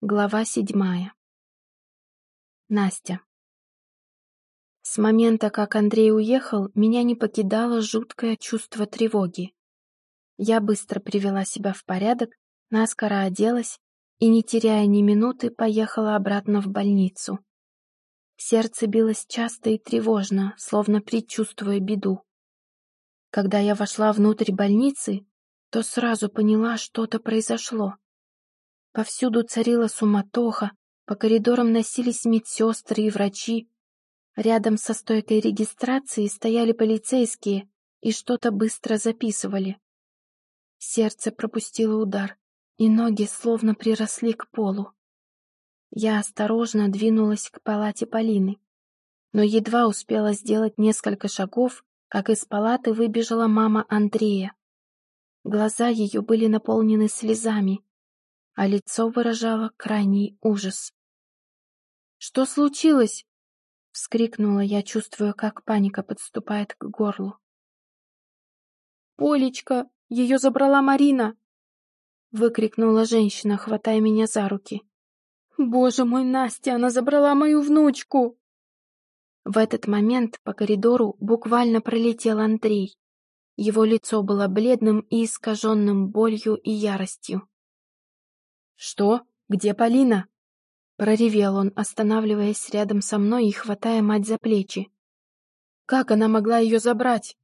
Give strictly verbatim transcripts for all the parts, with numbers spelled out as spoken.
Глава седьмая. Настя. С момента, как Андрей уехал, меня не покидало жуткое чувство тревоги. Я быстро привела себя в порядок, наскоро оделась и, не теряя ни минуты, поехала обратно в больницу. Сердце билось часто и тревожно, словно предчувствуя беду. Когда я вошла внутрь больницы, то сразу поняла, что-то произошло. Повсюду царила суматоха, по коридорам носились медсестры и врачи. Рядом со стойкой регистрации стояли полицейские и что-то быстро записывали. Сердце пропустило удар, и ноги словно приросли к полу. Я осторожно двинулась к палате Полины, но едва успела сделать несколько шагов, как из палаты выбежала мама Андрея. Глаза ее были наполнены слезами, а лицо выражало крайний ужас. «Что случилось?» — вскрикнула я, чувствуя, как паника подступает к горлу. «Полечка, ее забрала Марина!» — выкрикнула женщина, хватая меня за руки. «Боже мой, Настя, она забрала мою внучку!» В этот момент по коридору буквально пролетел Андрей. Его лицо было бледным и искаженным болью и яростью. «Что? Где Полина?» — проревел он, останавливаясь рядом со мной и хватая мать за плечи. «Как она могла ее забрать?»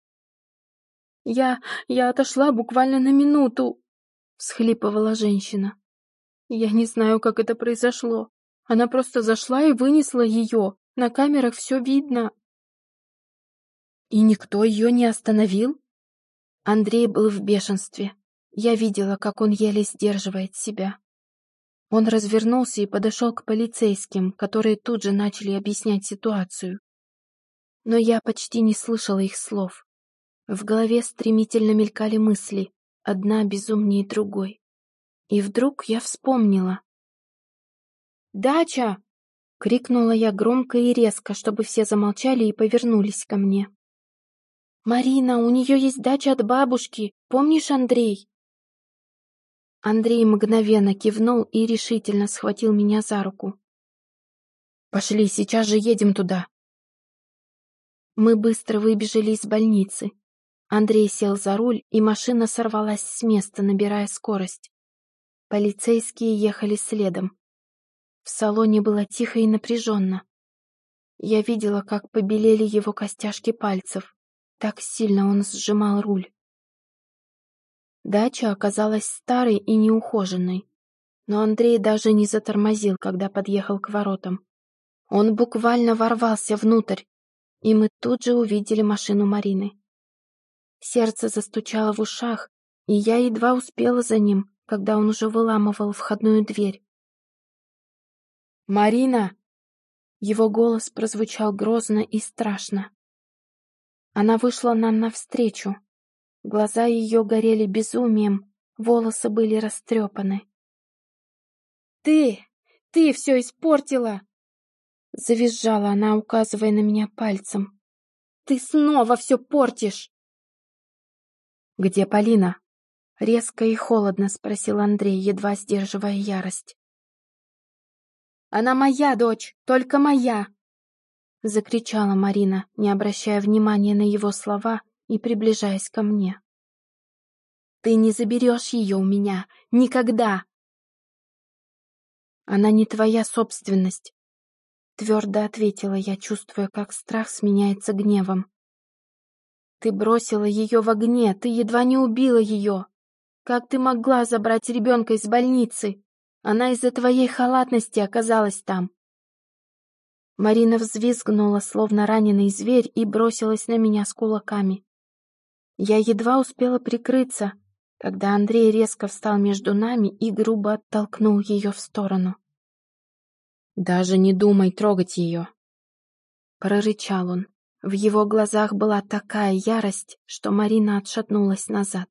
«Я... я отошла буквально на минуту», — всхлипывала женщина. «Я не знаю, как это произошло. Она просто зашла и вынесла ее. На камерах все видно». «И никто ее не остановил?» Андрей был в бешенстве. Я видела, как он еле сдерживает себя. Он развернулся и подошел к полицейским, которые тут же начали объяснять ситуацию. Но я почти не слышала их слов. В голове стремительно мелькали мысли, одна безумнее другой. И вдруг я вспомнила. «Дача!» — крикнула я громко и резко, чтобы все замолчали и повернулись ко мне. «Марина, у нее есть дача от бабушки, помнишь, Андрей?» Андрей мгновенно кивнул и решительно схватил меня за руку. «Пошли, сейчас же едем туда!» Мы быстро выбежали из больницы. Андрей сел за руль, и машина сорвалась с места, набирая скорость. Полицейские ехали следом. В салоне было тихо и напряженно. Я видела, как побелели его костяшки пальцев. Так сильно он сжимал руль. Дача оказалась старой и неухоженной, но Андрей даже не затормозил, когда подъехал к воротам. Он буквально ворвался внутрь, и мы тут же увидели машину Марины. Сердце застучало в ушах, и я едва успела за ним, когда он уже выламывал входную дверь. «Марина!» Его голос прозвучал грозно и страшно. Она вышла нам навстречу. Глаза ее горели безумием, волосы были растрепаны. «Ты! Ты все испортила!» Завизжала она, указывая на меня пальцем. «Ты снова все портишь!» «Где Полина?» Резко и холодно спросил Андрей, едва сдерживая ярость. «Она моя дочь, только моя!» Закричала Марина, не обращая внимания на его слова и приближаясь ко мне. «Ты не заберешь ее у меня! Никогда!» «Она не твоя собственность!» Твердо ответила я, чувствуя, как страх сменяется гневом. «Ты бросила ее в огне, ты едва не убила ее! Как ты могла забрать ребенка из больницы? Она из-за твоей халатности оказалась там!» Марина взвизгнула, словно раненый зверь, и бросилась на меня с кулаками. Я едва успела прикрыться, когда Андрей резко встал между нами и грубо оттолкнул ее в сторону. «Даже не думай трогать ее!» Прорычал он. В его глазах была такая ярость, что Марина отшатнулась назад.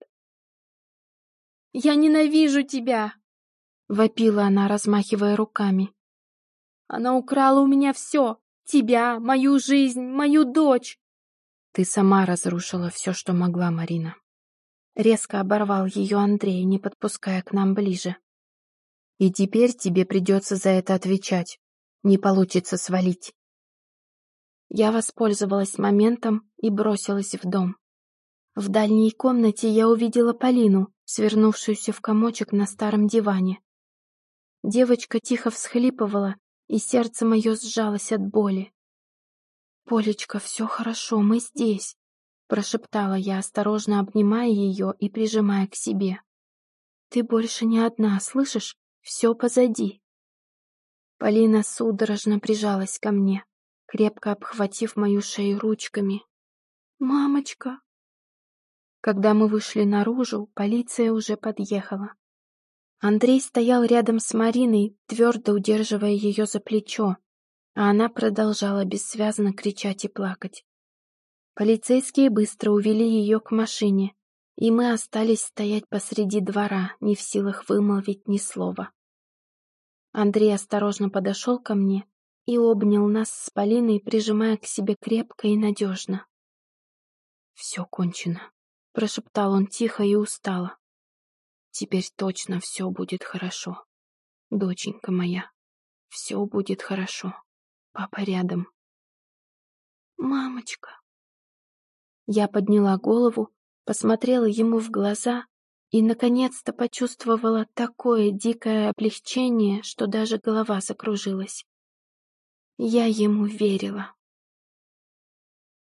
«Я ненавижу тебя!» — вопила она, размахивая руками. «Она украла у меня все! Тебя, мою жизнь, мою дочь!» «Ты сама разрушила все, что могла, Марина!» Резко оборвал ее Андрей, не подпуская к нам ближе. И теперь тебе придется за это отвечать. Не получится свалить. Я воспользовалась моментом и бросилась в дом. В дальней комнате я увидела Полину, свернувшуюся в комочек на старом диване. Девочка тихо всхлипывала, и сердце мое сжалось от боли. «Полечка, все хорошо, мы здесь», — прошептала я, осторожно обнимая ее и прижимая к себе. «Ты больше не одна, слышишь? Все позади». Полина судорожно прижалась ко мне, крепко обхватив мою шею ручками. «Мамочка!» Когда мы вышли наружу, полиция уже подъехала. Андрей стоял рядом с Мариной, твердо удерживая ее за плечо, а она продолжала бессвязно кричать и плакать. Полицейские быстро увели ее к машине, и мы остались стоять посреди двора, не в силах вымолвить ни слова. Андрей осторожно подошел ко мне и обнял нас с Полиной, прижимая к себе крепко и надежно. «Все кончено», — прошептал он тихо и устало. «Теперь точно все будет хорошо. Доченька моя, все будет хорошо. Папа рядом». «Мамочка». Я подняла голову, посмотрела ему в глаза и, наконец-то, почувствовала такое дикое облегчение, что даже голова закружилась. Я ему верила.